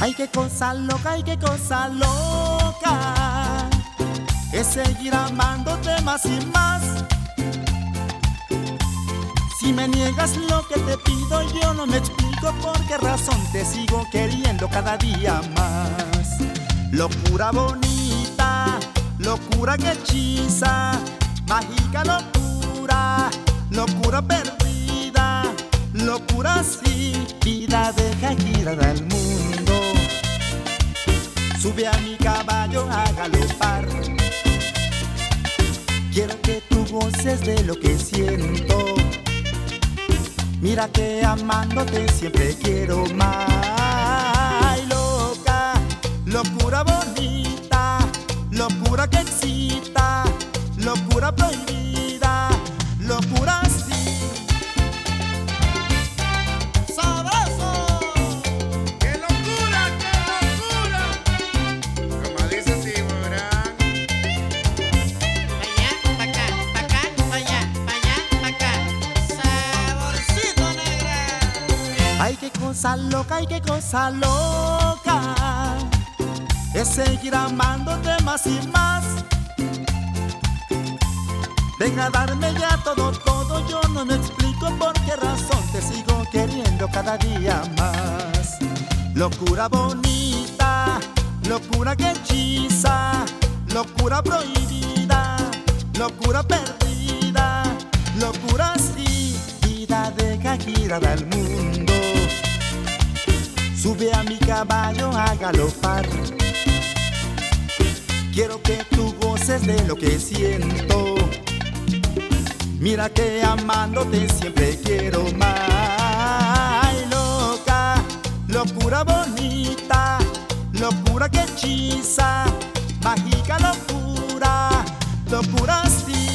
Ay, qué cosa loca, es seguir amándote más y más. Si me niegas lo que te pido, yo no me explico por qué razón te sigo queriendo cada día más. Locura bonita, locura que hechiza, mágica locura, locura perdida, locura sin vida, deja girar al mundo. Sube a mi caballo a galopar, quiero que tú goces de lo que siento. Mira que amándote siempre quiero más. Ay, loca, locura bonita, locura que excita, locura prohibida, locura sí. ¡Sabroso! ¡Qué locura, qué locura! Como dice Tiburón. Pa' allá, pa' acá, pa' acá, pa' allá, pa' allá, pa' acá. Saborcito negra. Ay, qué cosa loca, es seguir amándote más y más. Ven a darme ya todo, yo no me explico por qué razón te sigo queriendo cada día más. Locura bonita, locura que hechiza, locura prohibida, locura perdida, locura sin vida, deja girar al mundo. Sube a mi caballo a galopar, quiero que tú goces de lo que siento. Mira que amándote siempre quiero más. Ay, loca, locura bonita, locura que hechiza, mágica locura, locura sí.